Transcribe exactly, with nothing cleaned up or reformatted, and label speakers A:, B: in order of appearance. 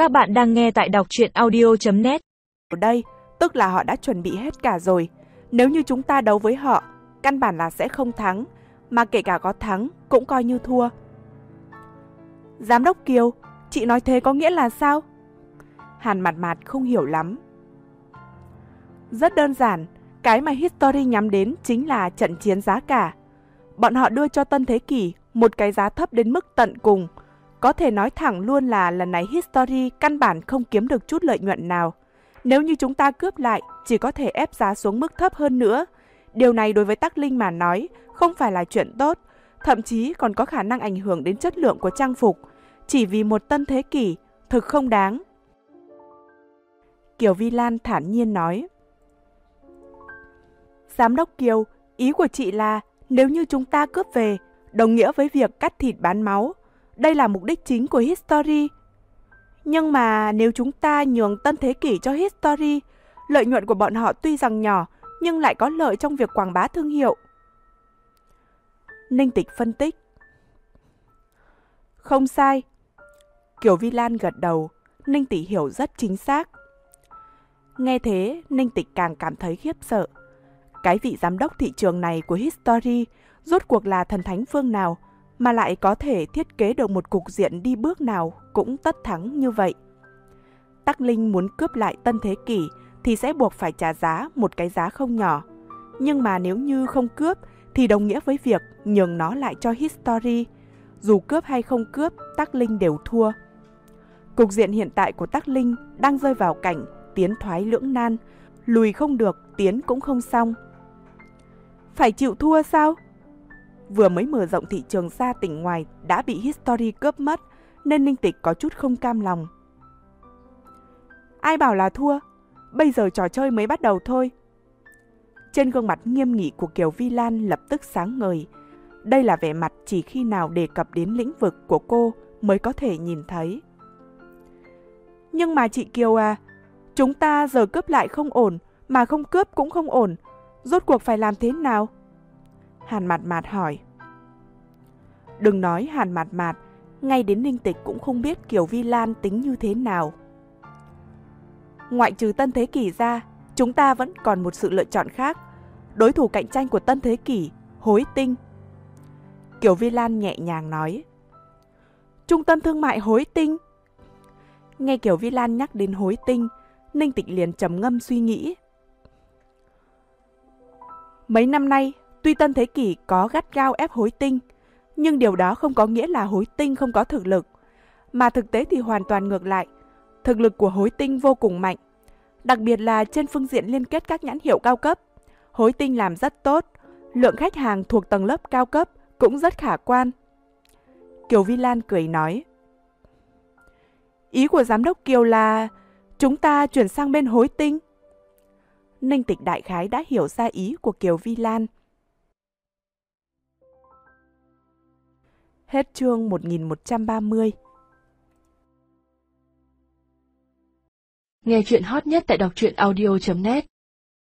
A: Các bạn đang nghe tại đọc truyện audio chấm net.
B: Ở đây, tức là họ đã chuẩn bị hết cả rồi. Nếu như chúng ta đấu với họ, căn bản là sẽ không thắng, mà kể cả có thắng cũng coi như thua. Giám đốc Kiều, chị nói thế có nghĩa là sao? Hàn Mạt Mạt không hiểu lắm. Rất đơn giản, cái mà History nhắm đến chính là trận chiến giá cả. Bọn họ đưa cho Tân Thế Kỷ một cái giá thấp đến mức tận cùng. Có thể nói thẳng luôn là lần này History căn bản không kiếm được chút lợi nhuận nào. Nếu như chúng ta cướp lại, chỉ có thể ép giá xuống mức thấp hơn nữa. Điều này đối với Tắc Linh mà nói không phải là chuyện tốt, thậm chí còn có khả năng ảnh hưởng đến chất lượng của trang phục. Chỉ vì một Tân Thế Kỷ, thực không đáng. Kiều Vi Lan thản nhiên nói. Giám đốc Kiều, ý của chị là nếu như chúng ta cướp về, đồng nghĩa với việc cắt thịt bán máu. Đây là mục đích chính của History. Nhưng mà nếu chúng ta nhường Tân Thế Kỷ cho History, lợi nhuận của bọn họ tuy rằng nhỏ, nhưng lại có lợi trong việc quảng bá thương hiệu. Ninh Tịch phân tích. Không sai. Kiều Vi Lan gật đầu, Ninh Tịch hiểu rất chính xác. Nghe thế, Ninh Tịch càng cảm thấy khiếp sợ. Cái vị giám đốc thị trường này của History rốt cuộc là thần thánh phương nào mà lại có thể thiết kế được một cục diện đi bước nào cũng tất thắng như vậy. Tắc Linh muốn cướp lại Tân Thế Kỷ thì sẽ buộc phải trả giá một cái giá không nhỏ. Nhưng mà nếu như không cướp thì đồng nghĩa với việc nhường nó lại cho History. Dù cướp hay không cướp, Tắc Linh đều thua. Cục diện hiện tại của Tắc Linh đang rơi vào cảnh tiến thoái lưỡng nan, lùi không được, tiến cũng không xong. Phải chịu thua sao? Vừa mới mở rộng thị trường ra tỉnh ngoài đã bị History cướp mất, nên Ninh Tịch có chút không cam lòng. Ai bảo là thua? Bây giờ trò chơi mới bắt đầu thôi. Trên gương mặt nghiêm nghị của Kiều Vi Lan lập tức sáng ngời. Đây là vẻ mặt chỉ khi nào đề cập đến lĩnh vực của cô mới có thể nhìn thấy. Nhưng mà chị Kiều à, chúng ta giờ cướp lại không ổn, mà không cướp cũng không ổn. Rốt cuộc phải làm thế nào? Hàn Mạt Mạt hỏi. Đừng nói Hàn Mạt Mạt, ngay đến Ninh Tịch cũng không biết Kiều Vi Lan tính như thế nào. Ngoại trừ Tân Thế Kỷ ra, chúng ta vẫn còn một sự lựa chọn khác. Đối thủ cạnh tranh của Tân Thế Kỷ, Hối Tinh. Kiều Vi Lan nhẹ nhàng nói. Trung tâm thương mại Hối Tinh. Nghe Kiều Vi Lan nhắc đến Hối Tinh, Ninh Tịch liền trầm ngâm suy nghĩ. Mấy năm nay, tuy Tân Thế Kỷ có gắt gao ép Hối Tinh, nhưng điều đó không có nghĩa là Hối Tinh không có thực lực. Mà thực tế thì hoàn toàn ngược lại. Thực lực của Hối Tinh vô cùng mạnh. Đặc biệt là trên phương diện liên kết các nhãn hiệu cao cấp. Hối Tinh làm rất tốt. Lượng khách hàng thuộc tầng lớp cao cấp cũng rất khả quan. Kiều Vi Lan cười nói. Ý của giám đốc Kiều là chúng ta chuyển sang bên Hối Tinh. Ninh Tịch đại khái đã hiểu ra ý của Kiều Vi Lan. Hết chương một nghìn một trăm ba mươi.
A: Nghe chuyện hot nhất tại đọc truyện audio chấm net.